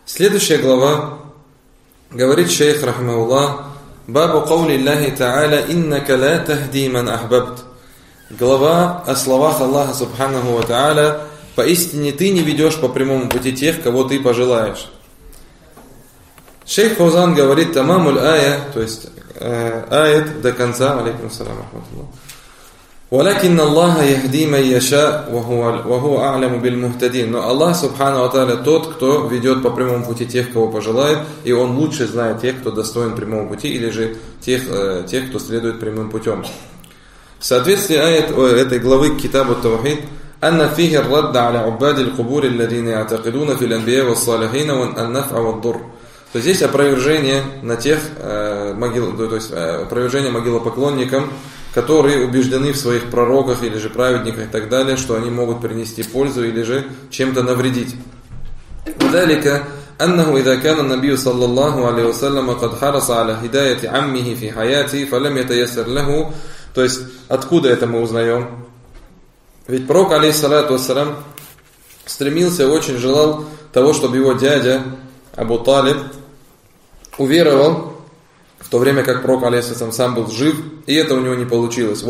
Следующая глава, говорит шейх рахмауллах, бабу каули Аллахи та'аля иннака ла тахди ман ахбабт. Глава о словах Аллаха субханаху ва та'аля, поистине ты не ведешь по прямому пути тех, кого ты пожелаешь. Шейх Фаузан говорит тамамуль ая, то есть аят до конца, алейкум салам рахматуллах. وَلَكِنَّ اللَّهَ يَهْدِي مَنْ يَشَاءُ وَهُوَ أَعْلَمُ بِالْمُهْتَدِينَ. Но Аллах субхану ва тааля тот, кто ведет по прямому пути тех, кого пожелает, и Он лучше знает тех, кто достоин прямого пути, или же тех, кто следует прямым путем. В соответствии этой главы Китабу Таухид, أن فيه الرد على عباد القبور الذين يعتقدون في الأنبياء والصالحين والنفع والضر. То здесь опровержение на тех то есть опровержение могилопоклонникам, которые убеждены в своих пророках или же праведниках и так далее, что они могут принести пользу или же чем-то навредить. وذلك أنه إذا كان النبي صلى الله عليه وسلم قد حرص على هداية عمه في حياته فلم يتيسر له. То есть откуда это мы узнаем? Ведь пророк алейхиссалату вассалам стремился, очень желал того, чтобы его дядя Абу Талиб уверовал, в то время как пророк алейхиссалам сам был жив, и это у него не получилось.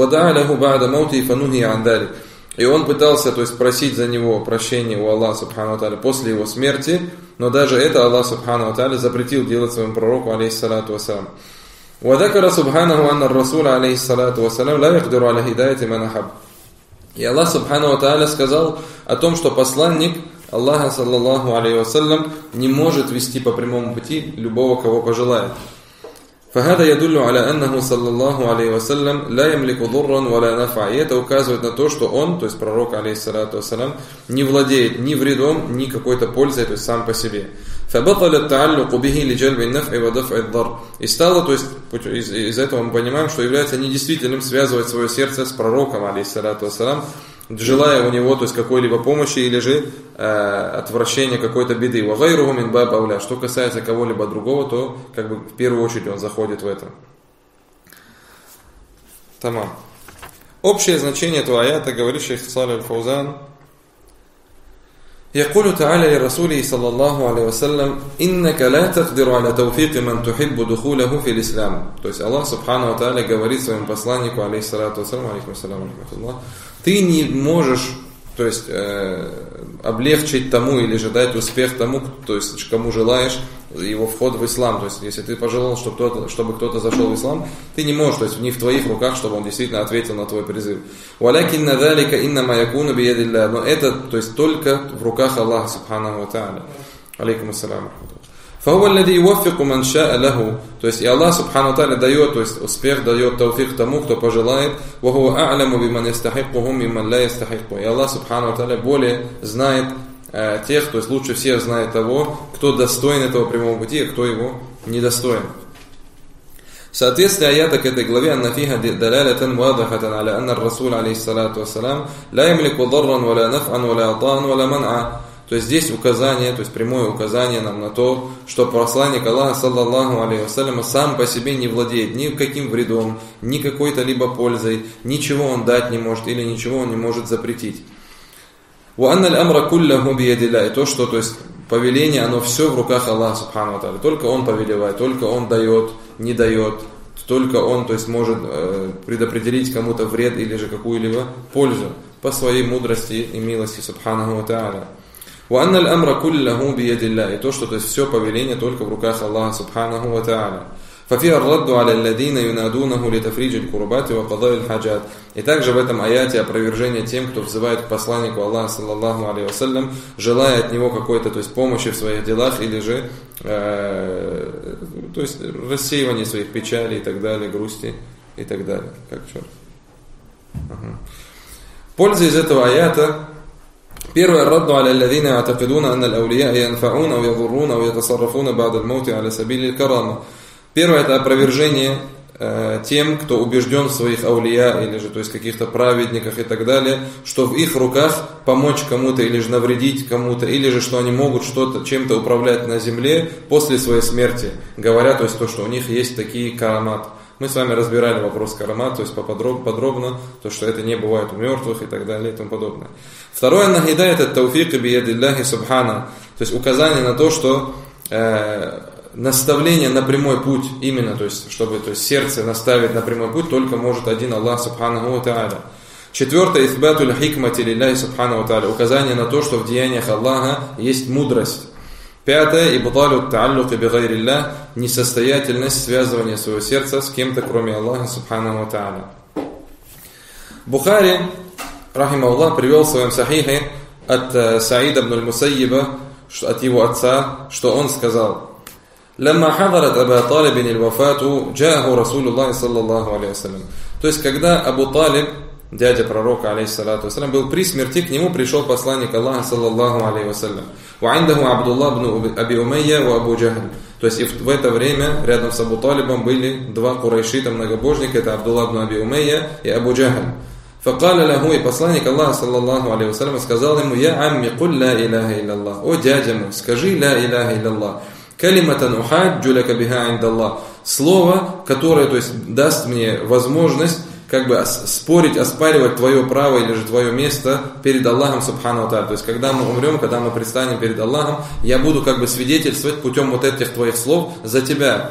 И он пытался, то есть, просить за него прощения у Аллаха субхану ва тааля после его смерти, но даже это Аллах субхану ва тааля запретил делать своему пророку алейхиссалату вассалам. وذكر سبحانه أن الرسول عليه الصلاة والسلام لا يقدر على هداية من أحب. И Аллах субхану ва тааля сказал о том, что посланник Аллаха саллаллаху алейхи вассалям не может вести по прямому пути любого, кого пожелает. فهذا يدل على أنه صلى الله عليه وسلم لا يملك ضرا ولا نفع. И это указывает на то, что он, то есть пророк алейхиссалату вассалам, не владеет ни вредом, ни какой-то пользой, то есть сам по себе. فبطل التعلق به لجلب النفع ودفع الضر. И стало, то есть из этого мы понимаем, что является недействительным связывать свое сердце с пророком алейхиссалату вассалам, желая у него, то есть какой-либо помощи или же отвращения какой-то беды. وغيره من باب أولى. Что касается кого-либо другого, то как бы в первую очередь он заходит в это. Тамам. Общее значение этого аята, говорит шейх Салих аль-Фаузан: يقول تعالى لرسوله صلى الله عليه وسلم إنك لا تقدر على توفيق من تحب دخوله في الإسلام. То есть Аллах субхану ва тааля говорит своему посланнику алейхиссалату вассалам, алейкум ассаляму рахматуллах, ты не можешь, то есть облегчить тому или же дать успех тому, то есть кому желаешь его вход в ислам. То есть если ты пожелал, чтобы кто-то зашел в ислам, ты не можешь, то есть не в твоих руках, чтобы он действительно ответил на твой призыв. وَلَكِنَّ ذَلِكَ إِنَّمَا يَكُونُ بِيَدِ اللَّهِ. Но это, то есть только в руках Аллаха субхану ва тааля. Алейкум ассаляму. فَهُوَ الَّذِي يُوَفِّقُ مَنْ شَاءَ لَهُ. То есть и Аллах субхану ва тааля дает, то есть успех, дает тауфик тому, кто пожелает. وَهُوَ أَعْلَمُ بِمَنْ يَسْتَحِقُّهُ مِمَّنْ لَا يَسْتَحِقُّهُ. И Аллах субхану ва тааля более знает тех, то есть лучше всех знает того, кто достоин этого прямого пути, а кто его недостоин. Соответствие аята к этой главе «Анна фиха далалятан вадахатан аля анна ар-расул алейхиссалату вассалам ла ямлику дарран валя наф'ан валя атаан валя ман'а». То есть здесь указание, то есть прямое указание нам на то, что посланник Аллаха саллаллаху алейхи вассалям сам по себе не владеет ни каким вредом, ни какой-то либо пользой, ничего он дать не может или ничего он не может запретить. وَأَنَّ الْأَمْرَ كُلَّهُ بِيَدِ اللَّهِ. И то, что, то есть повеление, оно все в руках Аллаха субхану ва тааля. Только Он повелевает, только Он дает, не дает, только Он, то есть может предопределить кому-то вред или же какую-либо пользу по своей мудрости и милости субхану ва тааля. وَأَنَّ الْأَمْرَ كُلَّهُ بِيَدِ اللَّهِ. И то, что, то есть все повеление только в руках Аллаха субхану ва тааля. فَفِيهَا الرَّدُّ عَلَى الَّذِينَ يُنَادُونَهُ لِتَفْرِيجِ الْكُرُبَاتِ وَقَضَاءِ الْحَاجَاتِ. И также в этом аяте опровержение тем, кто взывает к посланнику Аллаха саллаллаху алейхи вассалям, желая от него какой-то, то есть помощи в своих делах или же то есть рассеивание своих печалей и так далее, грусти и так далее. Как черт. Польза из этого аята. Первое: الرد على الذين يعتقدون أن الأولياء ينفعون أو يضرون أو يتصرفون بعد الموت على سبيل الكرامة. Первое — это опровержение тем, кто убежден в своих аулия, или же, то есть каких-то праведниках и так далее, что в их руках помочь кому-то, или же навредить кому-то, или же что они могут что-то, чем-то управлять на земле после своей смерти, говоря, то есть то, что у них есть такие карамат. Мы с вами разбирали вопрос карамат, то есть подробно, то, что это не бывает у мертвых и так далее и тому подобное. Второе: нахидает ат-тауфик биядиллахи субхана, то есть указание на то, что наставление на прямой путь, именно, то есть, чтобы сердце наставить на прямой путь, только может один Аллах субханаху ва тааля. Четвертое, исбатуль хикмати лилляхи субханаху ва тааля, указание на то, что в деяниях Аллаха есть мудрость. Пятое, ибталю тааллуки бигайриллях, несостоятельность связывания своего сердца с кем-то, кроме Аллаха субханаху ва тааля. Бухари, рахимахуллах, привел в своем сахихе от Саида ибн аль-Мусайиба, от его отца, что он сказал: «Лямма хадарат Аба Талибин аль-вафату, джааху Расулуллах саллаллаху алейхи вассалям». То есть, когда Абу Талиб, дядя пророка, алейхиссалату вассалям, был при смерти, к нему пришел посланник Аллаха, саллаллаху алейхи вассалям. «Ва'индаху Абдуллах ибн Аби Умайя ва Абу Джахль». То есть, и в это время рядом с Абу Талибом были два курайшита многобожника, это Абдуллах ибн Аби Умайя и Абу Джахль. «Факаля лаху», и посланник Аллаха, саллаллаху алейхи вассалям, сказал ему: «Я амми, куль ла иляха илляллах». «О дядя мой, скажи ла иляха илляллах. Калиматан ухаджу лака биха индаллах». Слово, которое, то есть, даст мне возможность как бы спорить, оспаривать твое право или же твое место перед Аллахом субхану ва тааля. То есть, когда мы умрем, когда мы предстанем перед Аллахом, я буду как бы свидетельствовать путем вот этих твоих слов за тебя.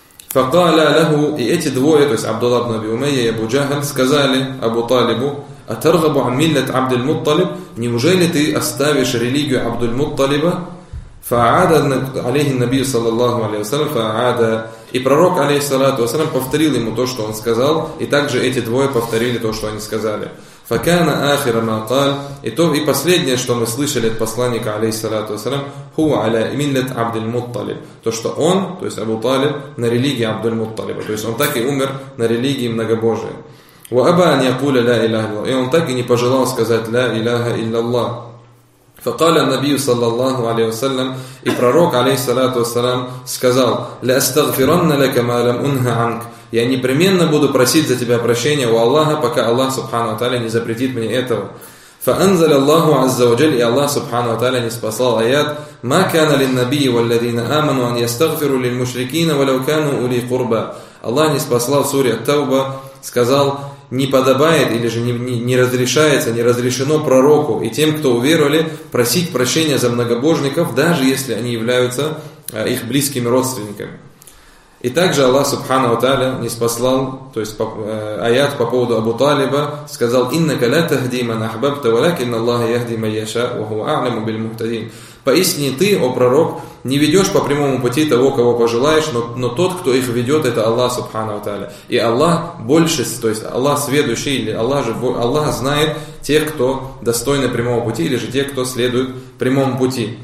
Факаля лаху, и эти двое, то есть Абдуллах ибн Аби Умайя и Абу Джахль, сказали Абу Талибу: «Атаргабу ан миллат Абдуль Мутталиб», неужели ты оставишь религию Абдуль Мутталиба? Фа'ада алейхи набию саллаллаху алейхи вассалям, фа'ада. И пророк, алейхиссалату вассалям, повторил ему то, что он сказал, и также эти двое повторили то, что они сказали. Факана ахира ма каль, и последнее, что мы слышали от посланника, алейхиссалату вассалям, хуа аля миллат Абдуль Мутталиб, то, что он, то есть Абу Талиб, на религии Абдуль Мутталиба, то есть он так и умер на религии многобожия. Ва аба ан якуля ла иляха илляллах, и он так и не пожелал сказать ла иляха илляллах. Факаля набию саллаллаху алейхи вассалям, и пророк, алейхиссалату вассалям, сказал: «Ля астагфиранна лака ма лам унха анк». Я непременно буду просить за тебя прощения у Аллаха, пока Аллах субхану ва тааля не запретит мне этого. Фаанзаля Аллаху азза ва джаль, и Аллах субхану ва тааля не спаслал аят: «Ма кана лин набии валладина аману ан ястагфиру лил мушрикина валау кану ули курба». Аллах не спаслал в суре Ат-Тауба, сказал: не подобает или же не разрешается, не разрешено пророку и тем, кто уверовали, просить прощения за многобожников, даже если они являются их близкими родственниками. И также Аллах субхану ва тааля не спаслал, то есть аят по поводу Абу Талиба, сказал: «Иннака ла тахди ман ахбабта, валякин Аллаха яхди ман яша, ва хуа а'ламу биль мухтадин». Поистине ты, о пророк, не ведешь по прямому пути того, кого пожелаешь, но тот, кто их ведет, это Аллах субхану ва тааля. И Аллах больше, то есть Аллах сведущий, или Аллах знает тех, кто достойны прямого пути, или же тех, кто следует прямому пути.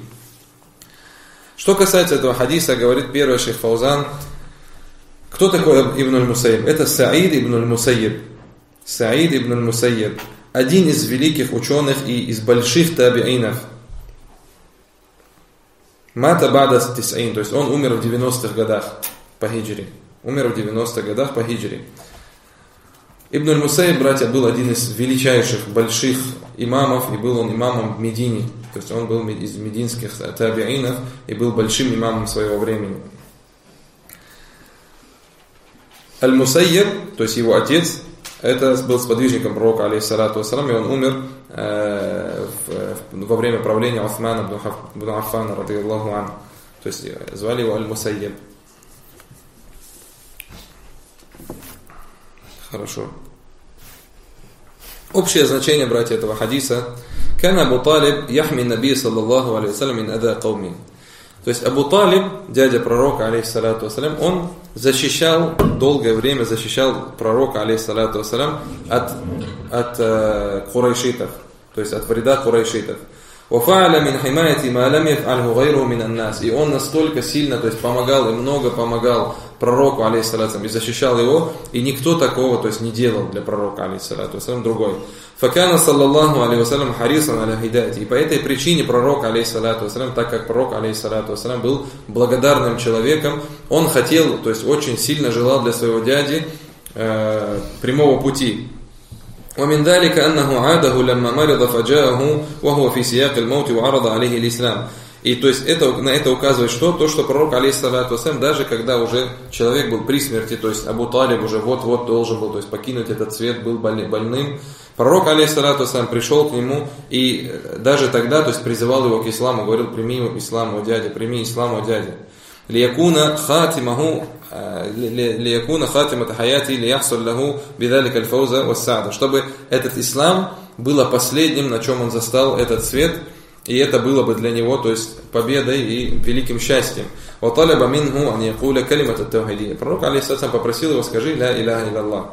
Что касается этого хадиса, говорит первый шейх Фаузан, кто такой Ибн аль-Мусайиб? Это Саид ибн аль-Мусайиб. Саид ибн аль-Мусайиб, один из великих ученых и из больших табиинов. Мата бада тисаин, то есть он умер в 90-х годах по хиджри. Умер в 90-х годах по хиджри. Ибн аль-Мусайиб, братья, был один из величайших, больших имамов, и был он имамом в Медине. То есть он был из мединских табиинов и был большим имамом своего времени. Аль-Мусайиб, то есть его отец, это был сподвижником пророка, алейхиссалату вассалам, и он умер во время правления Усмана ибн Аффана, радийаллаху анху. То есть звали его Аль-Мусайиб. Хорошо. Общее значение, братья, этого хадиса: «Кан Абу Талиб яхми наби саллаллаху алейхи вассалям мин ада кауми». То есть Абу Талиб, дядя пророка, алейхиссалату вассалям, он долгое время защищал пророка, алейхиссалату вассалям, от курайшитов, то есть от вреда курайшитов. И он настолько сильно, то есть помогал и много помогал пророку, алейхиссалату, и защищал его, и никто такого, то есть не делал для пророка, алейхиссалату, другой. Факана саллаллаху алейхи вассалям харисан аля хидаяти. И по этой причине пророк, алейхиссалату вассалям, так как пророк, алейхиссалату вассалям, был благодарным человеком, он хотел, то есть очень сильно желал для своего дяди прямого пути. ومن ذلك أنه عاده لما مرض فجاءه وهو في سياق الموت وعرض عليه الإسلام. И то есть на это указывает что? То, что пророк, алейхиссалату вассалям, даже когда уже человек был при смерти, то есть Абу Талиб уже вот-вот должен был, то есть покинуть этот свет, был больным, пророк, алейхиссалату вассалям, пришел к нему и даже тогда, то есть призывал его к исламу, говорил: прими ислам, о дядя, прими ислам, о дядя. ليكون خاتمة حياتي ليحصل له بذلك الفوز والسعادة, чтобы этот ислам было последним, на чем он застал этот свет, и это было бы для него, то есть победой и великим счастьем. وطلب منه أن يقول كلمة التوحيد. Пророк, алейхиссалям, попросил его: скажи لا إله إلا الله.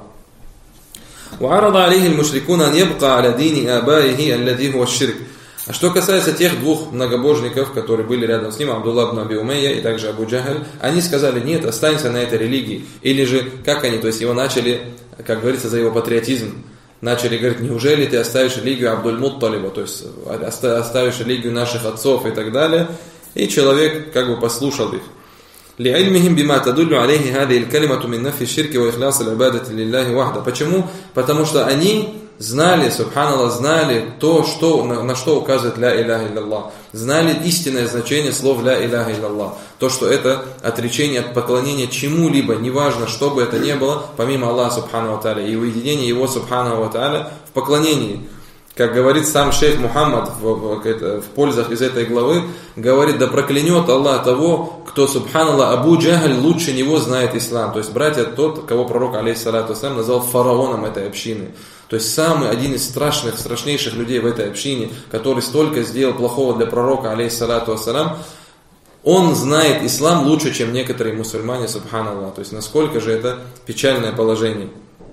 وعرض عليه المشركون أن يبقى على دين آبائه الذي هو الشرك. А что касается тех двух многобожников, которые были рядом с ним, Абдулла ибн Аби Умейя и также Абу Джахаль, они сказали: нет, останься на этой религии. Или же, как они, то есть его начали, как говорится, за его патриотизм, начали говорить: неужели ты оставишь религию Абдуль-Мутталиба, то есть оставишь религию наших отцов и так далее. И человек как бы послушал их. لعلمهم بما تدل عليه هذه الكلمة من نفي الشرك وإخلاص العبادة لله وحده. Почему? Потому что они знали, субханаллах, знали то, на что указывает ля иляха илляллах. Знали истинное значение слов ля иляха илляллах. То, что это отречение от поклонения чему-либо, неважно, что бы это ни было, помимо Аллаха субхану ва тааля, и уединение его субхану ва тааля в поклонении. Как говорит сам шейх Мухаммад в пользах из этой главы, говорит: да проклянет Аллах того, кто, субханаллах, Абу Джахаль лучше него знает ислам. То есть братья, тот, кого пророк, алейхиссалату вассалям, назвал фараоном этой общины. То есть самый один из страшнейших людей в этой общине, который столько сделал плохого для пророка, алейхиссалату вассалям, он знает ислам лучше, чем некоторые мусульмане, субханаллах. То есть насколько же это печальное положение.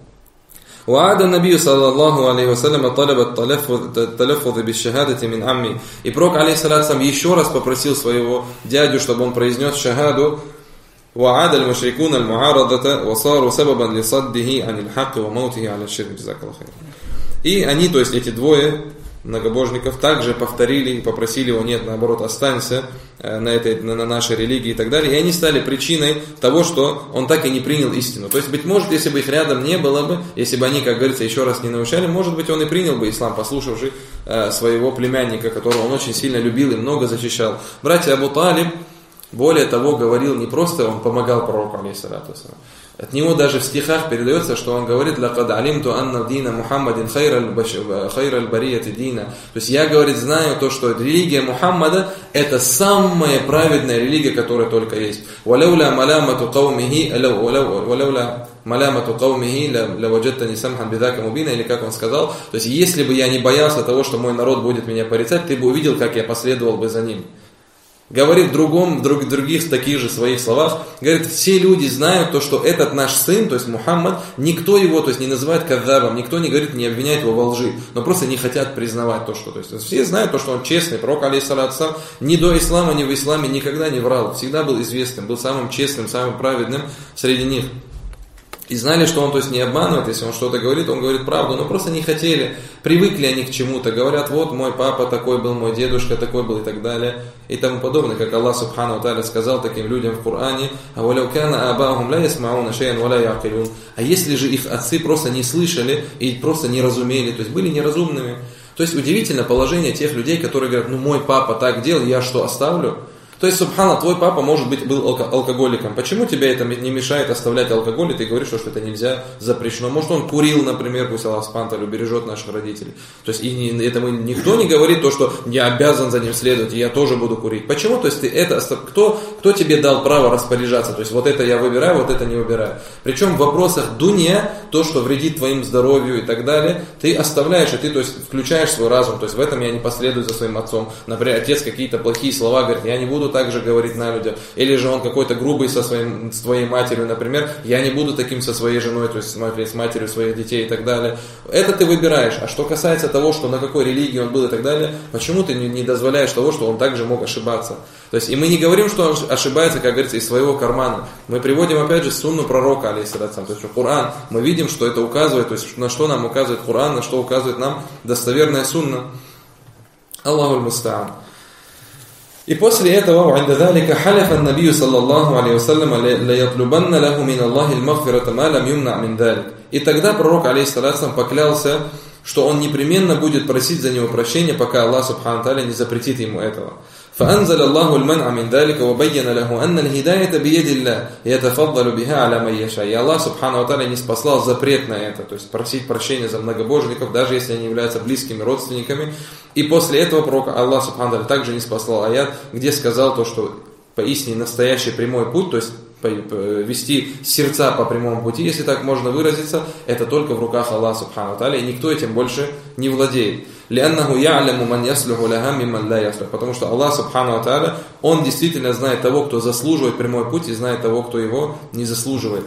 وعاد النبي صلى الله عليه وسلم طلب التلفظ بالشهادة من عمي. И пророк, алейхиссалям, еще раз попросил своего дядю, чтобы он произнес шахаду. وعاد المشركون المعارضة وصاروا سببا لصده عن الحق وموته على الشرك. جزاك الله خير. И они, то есть эти двое многобожников, также повторили и попросили его: нет, наоборот, останься на нашей религии и так далее. И они стали причиной того, что он так и не принял истину. То есть, быть может, если бы их рядом не было бы, если бы они, как говорится, еще раз не научали, может быть, он и принял бы ислам, послушавший своего племянника, которого он очень сильно любил и много защищал. Братья, Абу Талиб, более того, говорил не просто, он помогал пророку, алейхиссалату вассалям. От него даже в стихах передается, что он говорит: «Лакад алимту анна дина Мухаммадин хайраль барияти дина». То есть я, говорит, знаю то, что религия Мухаммада — это самая праведная религия, которая только есть. «Валауля малямату каумихи лаваджаттани самхан бидака мубина», или как он сказал, то есть если бы я не боялся того, что мой народ будет меня порицать, ты бы увидел, как я последовал бы за ним. Говорит в других таких же своих словах, говорит: все люди знают то, что этот наш сын, то есть Мухаммад, никто его, то есть не называет кадзабом, никто не говорит, не обвиняет его во лжи, но просто не хотят признавать то, что, то есть все знают то, что он честный. Пророк, алейхиссалату, ни до ислама, ни в исламе никогда не врал, всегда был известным, был самым честным, самым праведным среди них. И знали, что он, то есть, не обманывает, если он что-то говорит, он говорит правду, но просто не хотели, привыкли они к чему-то, говорят: вот мой папа такой был, мой дедушка такой был и так далее, и тому подобное, как Аллах субхану ва тааля сказал таким людям в Коране: а если же их отцы просто не слышали и просто не разумели, то есть были неразумными. То есть удивительно положение тех людей, которые говорят: ну мой папа так делал, я что, оставлю? То есть, субхана, твой папа, может быть, был алкоголиком. Почему тебе это не мешает оставлять алкоголь, и ты говоришь, что это нельзя, запрещено? Может, он курил, например, пусть Аллах спанталь убережет наших родителей. То есть, и этому никто не говорит то, что я обязан за ним следовать, и я тоже буду курить. Почему? То есть, кто тебе дал право распоряжаться? То есть, вот это я выбираю, вот это не выбираю. Причем в вопросах дунья, то, что вредит твоим здоровью и так далее, ты оставляешь, и ты, то есть, включаешь свой разум. То есть, в этом я не последую за своим отцом. Например, отец какие-то плохие слова говорит: я не буду так же говорить на людях. Или же он какой-то грубый с твоей матерью, например, я не буду таким со своей женой, то есть с матерью своих детей и так далее. Это ты выбираешь. А что касается того, что на какой религии он был и так далее, почему ты не дозволяешь того, что он также мог ошибаться? То есть, и мы не говорим, что он ошибается, как говорится, из своего кармана. Мы приводим, опять же, сунну пророка, алейхиссалату, то есть Коран. Мы видим, что это указывает, то есть на что нам указывает Коран, на что указывает нам достоверная сунна. Аллаху аль-муста'ан. И после этого وعند ذلك حلف النبي صلى الله عليه وسلم ليطلبن له من الله المغفرة ما لم يمنع من ذلك. И тогда пророк, алейхиссалату, поклялся, что он непременно будет просить за него прощения, пока Аллах субхану тааля не запретит ему этого. فأنزل الله المنع من ذلك وبين له أن الهداية بيد الله يتفضل بها على من يشاء. И Аллах Субхану ва Тааля не спаслал запрет на это, то есть просить прощения за многобожников, даже если они являются близкими родственниками. И после этого пророк Аллах Субхану ва Тааля также не спаслал аят, где сказал то, что поистине настоящий прямой путь, то есть вести сердца по прямому пути, если так можно выразиться, это только в руках Аллаха Субхану ва Тааля, и никто этим больше не владеет. Потому что Аллах Субхану ва Тааля, Он действительно знает того, кто заслуживает прямой путь, и знает того, кто его не заслуживает.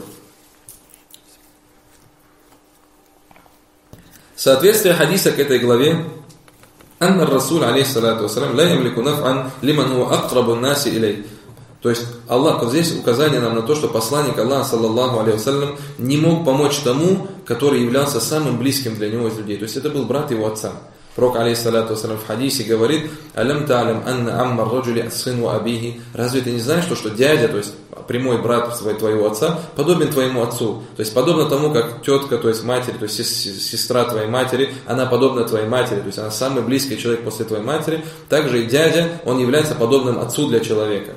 Соответствие хадиса к этой главе: «Анна Расуль, алейхиссалату вассалям, ла ямлику наф'ан лиман хуа акрабу наси илей». То есть Аллах, вот здесь указание нам на то, что посланник Аллаха, саллаллаху алейхи вассалям, не мог помочь тому, который являлся самым близким для него из людей. То есть это был брат его отца. Пророк, алейхиссалату вассалям, в хадисе говорит: «Алям та'алям анна аммар раджули ас-сыну абихи». Разве ты не знаешь, что дядя, то есть прямой брат твоего отца, подобен твоему отцу? То есть подобно тому, как тетка, то есть матери, то есть сестра твоей матери, она подобна твоей матери, то есть она самый близкий человек после твоей матери. Также и дядя, он является подобным отцу для человека.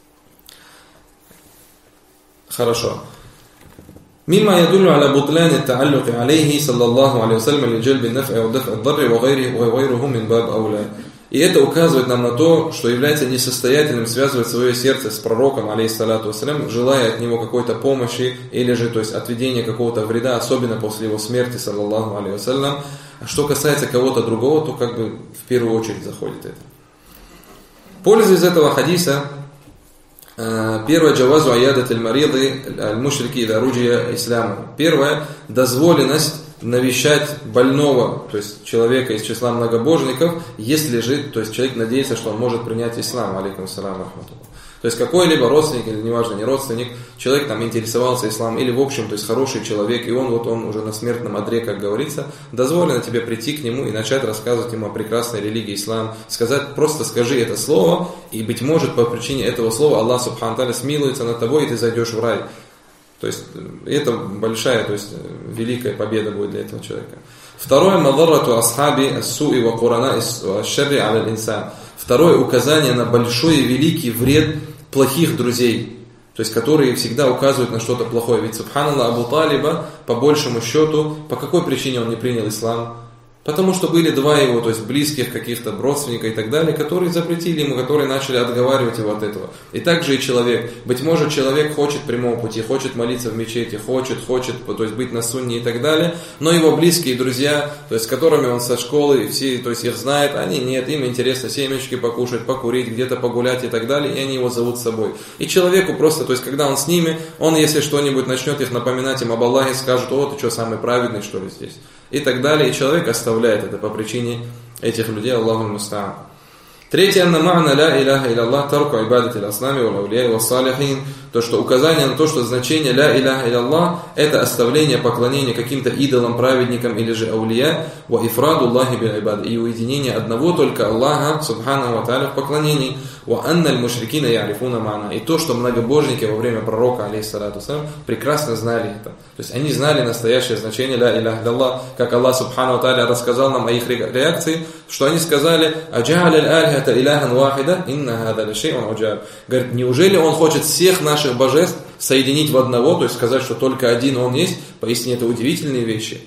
Хорошо. مما يدل على بطلان التعلق عليه صلى الله عليه وسلم لجلب النفع ودفع الضر وغيره من باب أولى. И это указывает нам на то, что является несостоятельным связывать свое сердце с пророком, алейхиссалату вассалям, желая от него какой-то помощи или же, то есть, отведения какого-то вреда, особенно после его смерти, саллаллаху алейхи вассалям. А что касается кого-то другого, то как бы в первую очередь заходит это. Пользуясь из этого хадиса, первое, джавазу аядат аль-мариды аль-мушрики ида руджия исламу. Первое, дозволенность навещать больного, то есть человека из числа многобожников, если же, то есть человек надеется, что он может принять ислам. Алейкум ассаляму рахматуллах. То есть какой-либо родственник, или неважно, не родственник, человек там интересовался исламом, или в общем, то есть хороший человек, и он уже на смертном одре, как говорится, дозволено тебе прийти к нему и начать рассказывать ему о прекрасной религии ислам, сказать, просто скажи это слово, и быть может по причине этого слова Аллах Субхану ва Тааля смилуется над тобой, и ты зайдешь в рай. То есть это большая, то есть великая победа будет для этого человека. Второе, мадаррату асхаби ас-суи ва курана аш-шарри аля аль-инсан. Второе, указание на большой и великий вред плохих друзей, то есть которые всегда указывают на что-то плохое. Ведь, субханаллах, Абу Талиба, по большему счету, по какой причине он не принял ислам? Потому что были два его, то есть близких каких-то родственников и так далее, которые запретили ему, которые начали отговаривать его от этого. И также и человек. Быть может, человек хочет прямого пути, хочет молиться в мечети, хочет, то есть быть на сунне и так далее, но его близкие друзья, то есть с которыми он со школы, все, то есть их знает, они нет, им интересно семечки покушать, покурить, где-то погулять и так далее, и они его зовут с собой. И человеку просто, то есть когда он с ними, он если что-нибудь начнет их напоминать им об Аллахе, скажет: «О, ты что, самый праведный, что ли, здесь?» И так далее, и человек оставляет это по причине этих людей. Аллаху муста'ан. Третье, анна ма'на ла иляха илlallah тарку ибадати al-аснами вал-аулия вал-салихин. То, что указание на то, что значение ла иляха илlallah это оставление поклонения каким-то идолам, праведникам или же аулия, ва ифраду Аллахи бил ибад, и уединение одного только Аллаха субхану ва тааля в поклонении, ва анна аль-мушрикина я'рифуна ма'на. И то, что многобожники во время пророка, алейхиссалату вассалям, прекрасно знали это. То есть они знали настоящее значение ла иляха илlallah, как Аллах субхану ва тааля рассказал нам о их реакции, что они сказали: «Аджа'аль аль-алихата иляхан вахида, инна хада ла шей'ун уджаб». Говорит, неужели он хочет всех наших божеств соединить в одного, то есть сказать, что только один он есть? Поистине это удивительные вещи.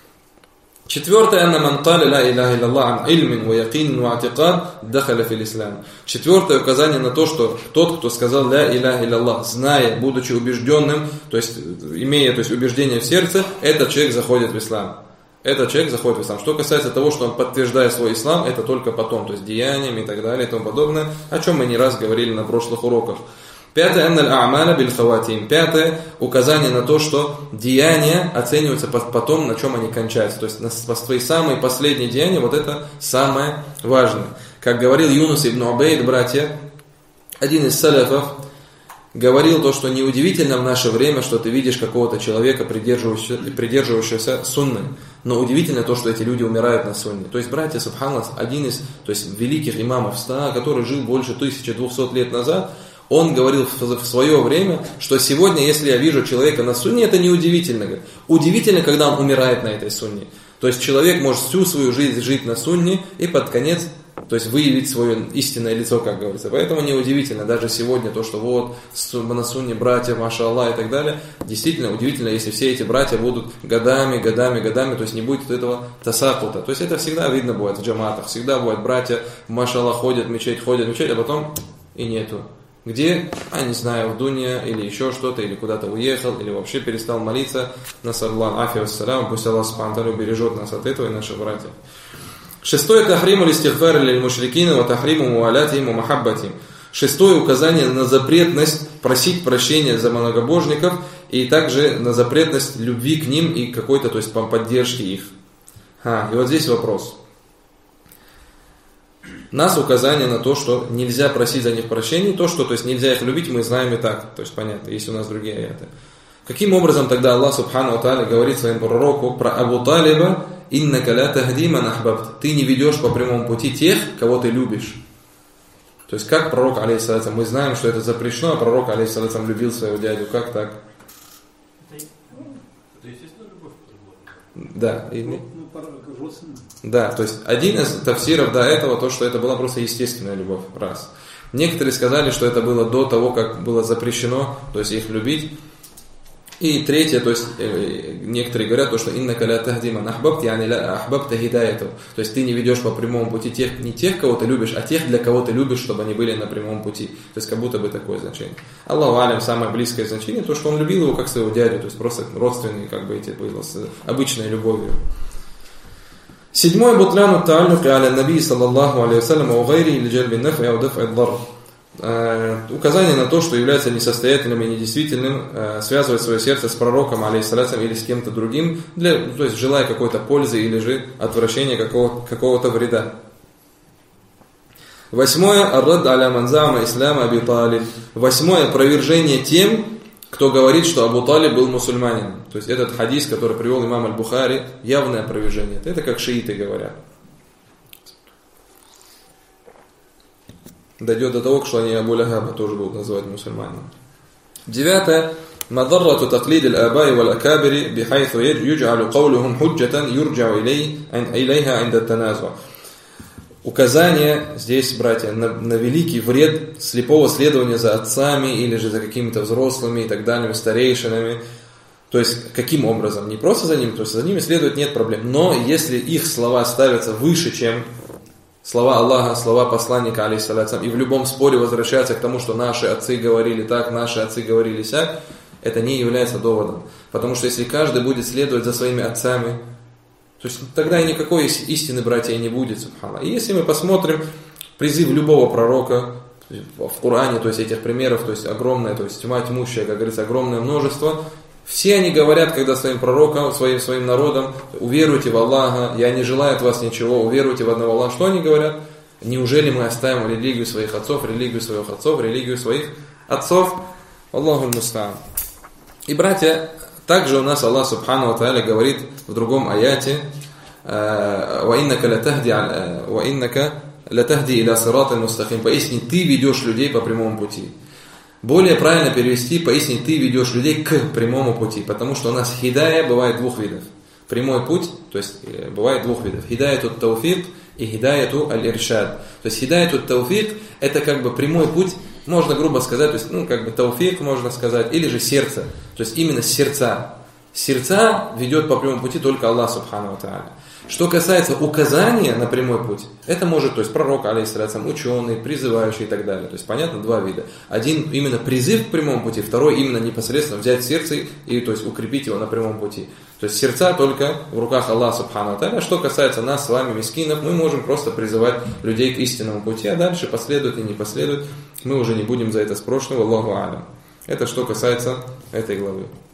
Четвертое, анна ман каля ла иляха илlallah ан ильмин ва якин ва атикад дахаля фил ислам. Четвертое указание на то, что тот, кто сказал ла иляха илlallah, зная, будучи убежденным, то есть имея, то есть убеждение в сердце, этот человек заходит в ислам. Этот человек заходит в ислам. Что касается того, что он подтверждает свой ислам, это только потом, то есть деяниями и так далее и тому подобное, о чем мы не раз говорили на прошлых уроках. Пятое, анна аль-а'маля биль хаватим. Пятое, указание на то, что деяния оцениваются потом, на чем они кончаются. То есть твои самые последние деяния, вот это самое важное. Как говорил Юнус ибн Убейд, братья, один из салафов, говорил то, что неудивительно в наше время, что ты видишь какого-то человека, придерживающегося сунны. Но удивительно то, что эти люди умирают на сунне. То есть, братья, субханаллах, один из, то есть, великих имамов, который жил больше 1200 лет назад, он говорил в свое время, что сегодня, если я вижу человека на сунне, это неудивительно. Удивительно, когда он умирает на этой сунне. То есть человек может всю свою жизнь жить на сунне и под конец то есть выявить свое истинное лицо, как говорится. Поэтому неудивительно, даже сегодня то, что вот на сунне братья, маша Аллах и так далее, действительно удивительно, если все эти братья будут годами, то есть не будет этого тасакута. То есть это всегда видно бывает в джаматах, всегда бывает братья, маша Аллах, ходят в мечеть, а потом и нету. Где, не знаю, в Дуне или еще что-то, или куда-то уехал, или вообще перестал молиться. Насаллаху афи вассалям, пусть Аллах субхану ва тааля бережет нас от этого и наших братьев. Шестое, тахриму листигфар лиль мушрикина ва тахриму муалятихим ва махаббатихим. Шестое указание на запретность просить прощения за многобожников и также на запретность любви к ним и какой-то, то есть поддержки их. И вот здесь вопрос. Нас указание на то, что нельзя просить за них прощения, то, что, то есть нельзя их любить, мы знаем и так, то есть понятно, есть у нас другие аяты. Каким образом тогда Аллах субхану ва тааля говорит своему пророку про Абу Талиба: «Иннака ла тахди ман ахбабт», ты не ведешь по прямому пути тех, кого ты любишь. То есть как пророк, алейхиссалям, мы знаем, что это запрещено, а пророк, алейхиссалям, любил своего дядю, как так? Это естественно любовь. Да, да, то есть один из тафсиров до этого, то, что это была просто естественная любовь, раз. Некоторые сказали, что это было до того, как было запрещено, то есть их любить. И третье, то есть некоторые говорят, то, что «иннака ла тахди ман ахбабт», яни ла ахбабта хидаяту. То есть ты не ведешь по прямому пути тех, не тех, кого ты любишь, а тех, для кого ты любишь, чтобы они были на прямом пути. То есть как будто бы такое значение. Аллаху алям, самое близкое значение, то, что он любил его как своего дядю, то есть просто родственные, как бы эти было, с обычной любовью. Седьмое, бутляну та'аллуки аля наби саллаллаху алейхи вассалям ва гайри или джальби наф'и ау даф'и ад-дар. Указание на то, что является несостоятельным и недействительным, связывать свое сердце с пророком, алейхиссалям, или с кем-то другим, то есть желая какой-то пользы или же отвращения какого-то вреда. Восьмое, ар-рад аля ман зама ислама Аби Талиб. Восьмое, опровержение тем, кто говорит, что Абу Талиб был мусульманином. То есть этот хадис, который привел имам Аль-Бухари, явное опровержение. Это как шииты говорят. Дойдет до того, что они Абу Лахаба тоже будут называть мусульманином. Девятое. مضرة تقليد الآباء والأكابر بحيث يجعل قولهم حجة يرجع إليها عند التنازع. Указание здесь, братья, на великий вред слепого следования за отцами или же за какими-то взрослыми и так далее, старейшинами. То есть, каким образом? Не просто за ними, то есть за ними следовать нет проблем. Но если их слова ставятся выше, чем слова Аллаха, слова посланника, алейхиссалям, и в любом споре возвращаться к тому, что наши отцы говорили так, наши отцы говорили сяк, это не является доводом. Потому что если каждый будет следовать за своими отцами, то есть тогда и никакой истины, братья, и не будет, субхана. И если мы посмотрим призыв любого пророка в Коране, то есть этих примеров, то есть огромное, то есть тьма тьмущая, как говорится, огромное множество, все они говорят, когда своим пророкам, своим народам: уверуйте в Аллаха, я не желаю от вас ничего, уверуйте в одного Аллаха. Что они говорят? Неужели мы оставим религию своих отцов, религию своих отцов? Аллаху муста'ан. И, братья, также у нас Аллах субхану ва тааля говорит в другом аяте: «Ваиннака латахди иля сиратин мустаким». Поясни, ты ведешь людей по прямому пути. Более правильно перевести: поясни, ты ведешь людей к прямому пути. Потому что у нас хидая бывает двух видов. Прямой путь, то есть бывает двух видов. Хидаяту тауфик и хидаяту аль-иршад. То есть хидаяту тауфик — это как бы прямой путь, можно грубо сказать, то есть, как бы тауфик можно сказать, или же сердце. То есть именно сердца. Сердца ведет по прямому пути только Аллах субхану ва тааля. Что касается указания на прямой путь, это может, то есть пророк, алейхиссалям, ученый, призывающий и так далее. То есть понятно, два вида. Один именно призыв к прямому пути, второй именно непосредственно взять сердце и, то есть, укрепить его на прямом пути. То есть сердца только в руках Аллаха субхану ва тааля. Что касается нас с вами, мискинов, мы можем просто призывать людей к истинному пути, а дальше последует и не последует, мы уже не будем за это спрошены. Аллаху алям. Это что касается этой главы.